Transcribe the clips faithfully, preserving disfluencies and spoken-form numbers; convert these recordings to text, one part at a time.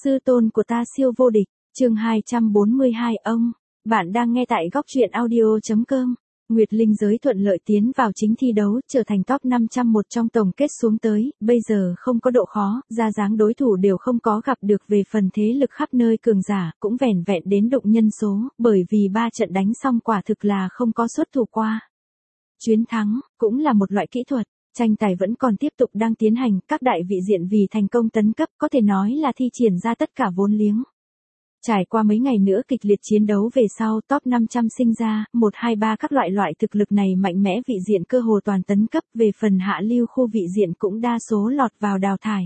Sư tôn của ta siêu vô địch, chương hai trăm bốn mươi hai ông, bạn đang nghe tại góc truyện audio.com. Nguyệt Linh giới thuận lợi tiến vào chính thi đấu, trở thành top năm trăm một trong tổng kết xuống tới, bây giờ không có độ khó, ra dáng đối thủ đều không có gặp được về phần thế lực khắp nơi cường giả, cũng vẻn vẹn đến đụng nhân số, bởi vì ba trận đánh xong quả thực là không có xuất thủ qua. Chuyến thắng, cũng là một loại kỹ thuật. Tranh tài vẫn còn tiếp tục đang tiến hành, các đại vị diện vì thành công tấn cấp có thể nói là thi triển ra tất cả vốn liếng. Trải qua mấy ngày nữa kịch liệt chiến đấu về sau top năm trăm sinh ra, một hai ba các loại loại thực lực này mạnh mẽ vị diện cơ hồ toàn tấn cấp, về phần hạ lưu khu vị diện cũng đa số lọt vào đào thải.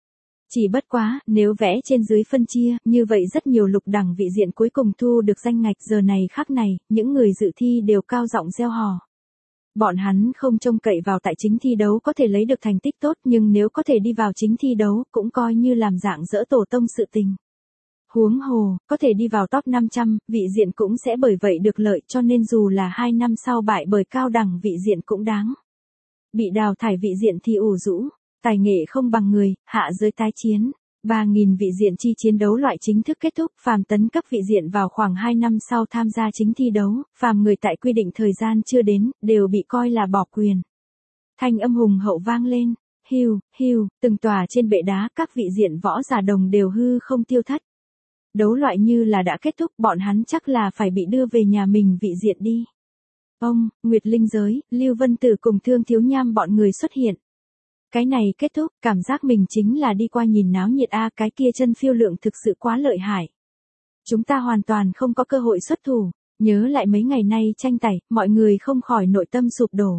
Chỉ bất quá, nếu vẽ trên dưới phân chia, như vậy rất nhiều lục đẳng vị diện cuối cùng thu được danh ngạch, giờ này khắc này, những người dự thi đều cao giọng reo hò. Bọn hắn không trông cậy vào tại chính thi đấu có thể lấy được thành tích tốt, nhưng nếu có thể đi vào chính thi đấu, cũng coi như làm dạng dỡ tổ tông sự tình. Huống hồ, có thể đi vào top năm trăm, vị diện cũng sẽ bởi vậy được lợi, cho nên dù là hai năm sau bại bởi cao đẳng vị diện cũng đáng. Bị đào thải vị diện thì ủ rũ, tài nghệ không bằng người, hạ giới tái chiến. ba nghìn vị diện chi chiến đấu loại chính thức kết thúc, phàm tấn cấp vị diện vào khoảng hai năm sau tham gia chính thi đấu, phàm người tại quy định thời gian chưa đến, đều bị coi là bỏ quyền. Thanh âm hùng hậu vang lên, hiu, hiu, từng tòa trên bệ đá, các vị diện võ giả đồng đều hư không tiêu thất. Đấu loại như là đã kết thúc, bọn hắn chắc là phải bị đưa về nhà mình vị diện đi. Ông, Nguyệt Linh giới, Lưu Vân Tử cùng Thương Thiếu Nham bọn người xuất hiện. Cái này kết thúc, cảm giác mình chính là đi qua nhìn náo nhiệt a, cái kia chân phiêu lượng thực sự quá lợi hại. Chúng ta hoàn toàn không có cơ hội xuất thủ, nhớ lại mấy ngày nay tranh tài, mọi người không khỏi nội tâm sụp đổ.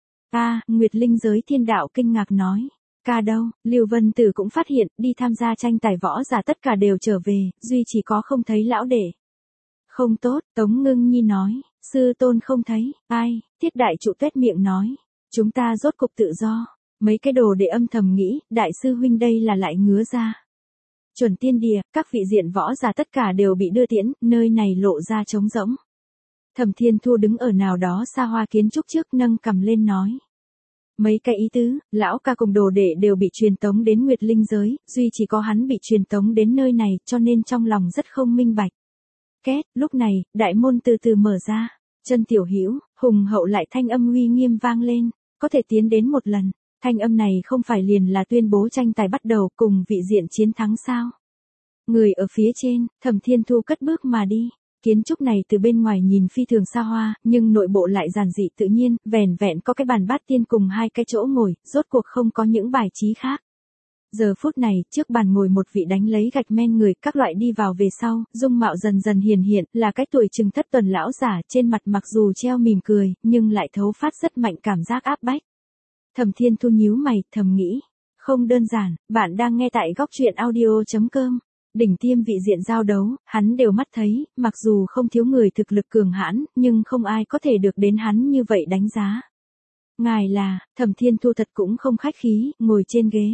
A, Nguyệt Linh giới thiên đạo kinh ngạc nói. Ca đâu, Lưu Vân Tử cũng phát hiện, đi tham gia tranh tài võ giả tất cả đều trở về, duy chỉ có không thấy lão đệ. Không tốt, Tống Ngưng Nhi nói, sư tôn không thấy, ai, Thiết Đại Trụ tuét miệng nói, chúng ta rốt cục tự do. Mấy cái đồ để âm thầm nghĩ, đại sư huynh đây là lại ngứa ra. Chuẩn tiên địa, các vị diện võ giả tất cả đều bị đưa tiễn, nơi này lộ ra trống rỗng. Thẩm Thiên Thu đứng ở nào đó xa hoa kiến trúc trước nâng cầm lên nói. Mấy cái ý tứ, lão ca cùng đồ đệ đều bị truyền tống đến Nguyệt Linh giới, duy chỉ có hắn bị truyền tống đến nơi này, cho nên trong lòng rất không minh bạch. Két, lúc này, đại môn từ từ mở ra, chân tiểu hữu, hùng hậu lại thanh âm uy nghiêm vang lên, có thể tiến đến một lần. Thanh âm này không phải liền là tuyên bố tranh tài bắt đầu cùng vị diện chiến thắng sao. Người ở phía trên, Thẩm Thiên Thu cất bước mà đi. Kiến trúc này từ bên ngoài nhìn phi thường xa hoa, nhưng nội bộ lại giản dị tự nhiên, vẻn vẹn có cái bàn bát tiên cùng hai cái chỗ ngồi, rốt cuộc không có những bài trí khác. Giờ phút này, trước bàn ngồi một vị đánh lấy gạch men người, các loại đi vào về sau, dung mạo dần dần hiền hiện, là cái tuổi chừng thất tuần lão giả, trên mặt mặc dù treo mỉm cười, nhưng lại thấu phát rất mạnh cảm giác áp bách. Thẩm Thiên Thu nhíu mày, thầm nghĩ, không đơn giản, bạn đang nghe tại góc truyện audio.com. Đỉnh tiêm vị diện giao đấu, hắn đều mắt thấy, mặc dù không thiếu người thực lực cường hãn, nhưng không ai có thể được đến hắn như vậy đánh giá. Ngài là, Thẩm Thiên Thu thật cũng không khách khí, ngồi trên ghế.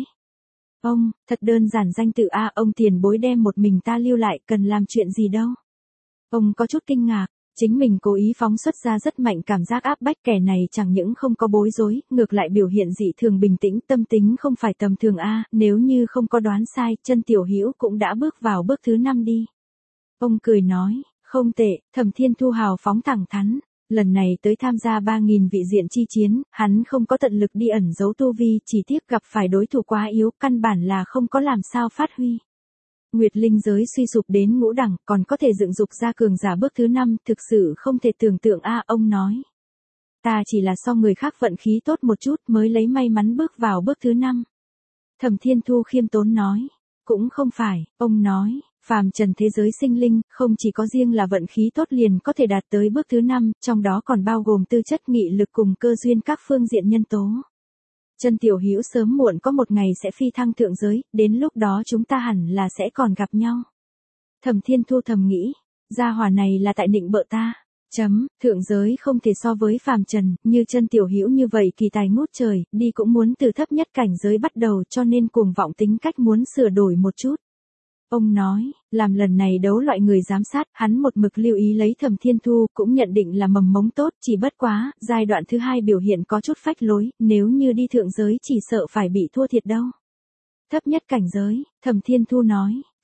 Ông, thật đơn giản danh tự a, ông tiền bối đem một mình ta lưu lại, cần làm chuyện gì đâu. Ông có chút kinh ngạc. Chính mình cố ý phóng xuất ra rất mạnh cảm giác áp bách, kẻ này chẳng những không có bối rối, ngược lại biểu hiện dị thường bình tĩnh, tâm tính không phải tầm thường a, nếu như không có đoán sai, chân tiểu hữu cũng đã bước vào bước thứ năm đi. Ông cười nói, không tệ, Thẩm Thiên Thu hào phóng thẳng thắn, lần này tới tham gia ba nghìn vị diện chi chiến, hắn không có tận lực đi ẩn giấu tu vi, chỉ tiếc gặp phải đối thủ quá yếu, căn bản là không có làm sao phát huy. Nguyệt Linh giới suy sụp đến ngũ đẳng, còn có thể dựng dục ra cường giả bước thứ năm, thực sự không thể tưởng tượng a, ông nói. Ta chỉ là so người khác vận khí tốt một chút mới lấy may mắn bước vào bước thứ năm. Thẩm Thiên Thu khiêm tốn nói. Cũng không phải, ông nói, phàm trần thế giới sinh linh, không chỉ có riêng là vận khí tốt liền có thể đạt tới bước thứ năm, trong đó còn bao gồm tư chất nghị lực cùng cơ duyên các phương diện nhân tố. Chân tiểu hữu sớm muộn có một ngày sẽ phi thăng thượng giới, đến lúc đó chúng ta hẳn là sẽ còn gặp nhau. Thẩm Thiên Thu thầm nghĩ, gia hỏa này là tại định bợ ta. Chấm, thượng giới không thể so với phàm trần, như chân tiểu hữu như vậy kỳ tài ngút trời, đi cũng muốn từ thấp nhất cảnh giới bắt đầu, cho nên cuồng vọng tính cách muốn sửa đổi một chút. Ông nói, làm lần này đấu loại người giám sát, hắn một mực lưu ý lấy Thẩm Thiên Thu, cũng nhận định là mầm mống tốt, chỉ bất quá, giai đoạn thứ hai biểu hiện có chút phách lối, nếu như đi thượng giới chỉ sợ phải bị thua thiệt đâu. Thấp nhất cảnh giới, Thẩm Thiên Thu nói,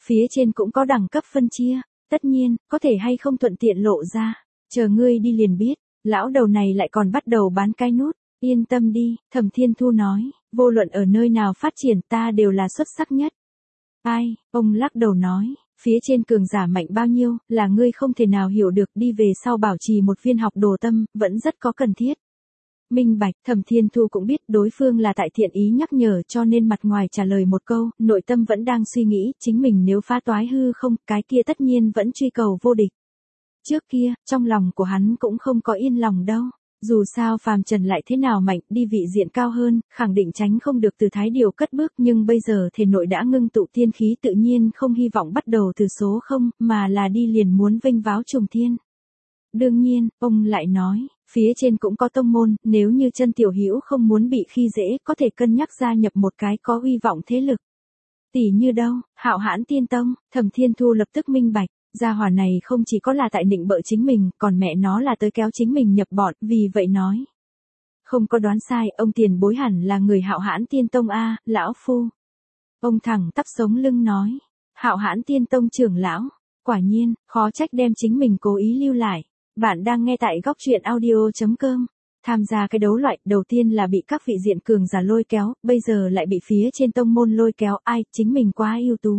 Phía trên cũng có đẳng cấp phân chia, tất nhiên, có thể hay không thuận tiện lộ ra, chờ ngươi đi liền biết, lão đầu này lại còn bắt đầu bán cái nút, yên tâm đi, Thẩm Thiên Thu nói, vô luận ở nơi nào phát triển ta đều là xuất sắc nhất. Ai, ông lắc đầu nói, phía trên cường giả mạnh bao nhiêu, là ngươi không thể nào hiểu được, đi về sau bảo trì một viên học đồ tâm, vẫn rất có cần thiết. Minh bạch, Thẩm Thiên Thu cũng biết đối phương là tại thiện ý nhắc nhở cho nên mặt ngoài trả lời một câu, nội tâm vẫn đang suy nghĩ, chính mình nếu phá toái hư không, cái kia tất nhiên vẫn truy cầu vô địch. Trước kia, trong lòng của hắn cũng không có yên lòng đâu. Dù sao phàm trần lại thế nào mạnh, đi vị diện cao hơn, khẳng định tránh không được từ thái điều cất bước, nhưng bây giờ thể nội đã ngưng tụ tiên khí tự nhiên không hy vọng bắt đầu từ số không, mà là đi liền muốn vênh váo trùng thiên. Đương nhiên, ông lại nói, phía trên cũng có tông môn, nếu như chân tiểu hữu không muốn bị khi dễ, có thể cân nhắc gia nhập một cái có uy vọng thế lực. Tỷ như đâu, Hạo Hãn Tiên Tông, Thẩm Thiên Thu lập tức minh bạch. Gia hỏa này không chỉ có là tại nịnh bợ chính mình, còn mẹ nó là tới kéo chính mình nhập bọn, vì vậy nói. Không có đoán sai, ông tiền bối hẳn là người Hạo Hãn Tiên Tông a, lão phu. Ông thẳng tắp sống lưng nói. Hạo Hãn Tiên Tông trưởng lão, quả nhiên, khó trách đem chính mình cố ý lưu lại. Bạn đang nghe tại góc truyện audio chấm com. Tham gia cái đấu loại, đầu tiên là bị các vị diện cường giả lôi kéo, bây giờ lại bị phía trên tông môn lôi kéo, ai, chính mình quá ưu tú.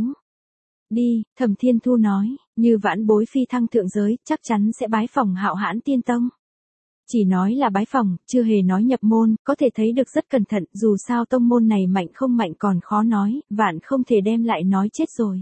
Đi, Thẩm Thiên Thu nói, như vãn bối phi thăng thượng giới, chắc chắn sẽ bái phỏng Hạo Hãn Tiên Tông. Chỉ nói là bái phỏng, chưa hề nói nhập môn, có thể thấy được rất cẩn thận, dù sao tông môn này mạnh không mạnh còn khó nói, vạn không thể đem lại nói chết rồi.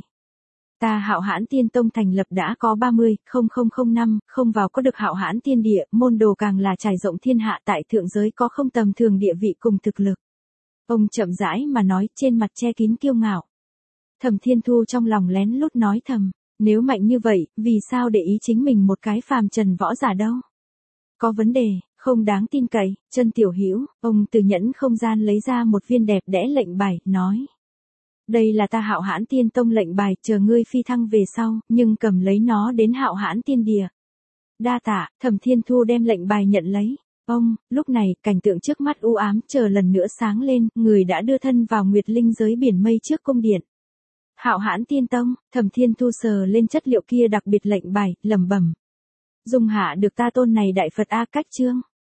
Ta Hạo Hãn Tiên Tông thành lập đã có ba mươi nghìn năm, không vào có được Hạo Hãn Tiên Địa, môn đồ càng là trải rộng thiên hạ, tại thượng giới có không tầm thường địa vị cùng thực lực. Ông chậm rãi mà nói, trên mặt che kín kiêu ngạo. Thẩm Thiên Thu trong lòng lén lút nói thầm, nếu mạnh như vậy, vì sao để ý chính mình một cái phàm trần võ giả đâu? Có vấn đề, không đáng tin cậy, chân tiểu hữu, ông từ nhẫn không gian lấy ra một viên đẹp đẽ lệnh bài, nói. Đây là ta Hạo Hãn Tiên Tông lệnh bài, chờ ngươi phi thăng về sau, nhưng cầm lấy nó đến Hạo Hãn Tiên Địa. Đa tạ, Thẩm Thiên Thu đem lệnh bài nhận lấy. Ông, lúc này, cảnh tượng trước mắt u ám chờ lần nữa sáng lên, người đã đưa thân vào Nguyệt Linh giới biển mây trước cung điện. Hạo Hãn Tiên Tông, Thẩm Thiên Thu sờ lên chất liệu kia đặc biệt lệnh bài, lẩm bẩm. Dung hạ được ta tôn này đại Phật A cách chương.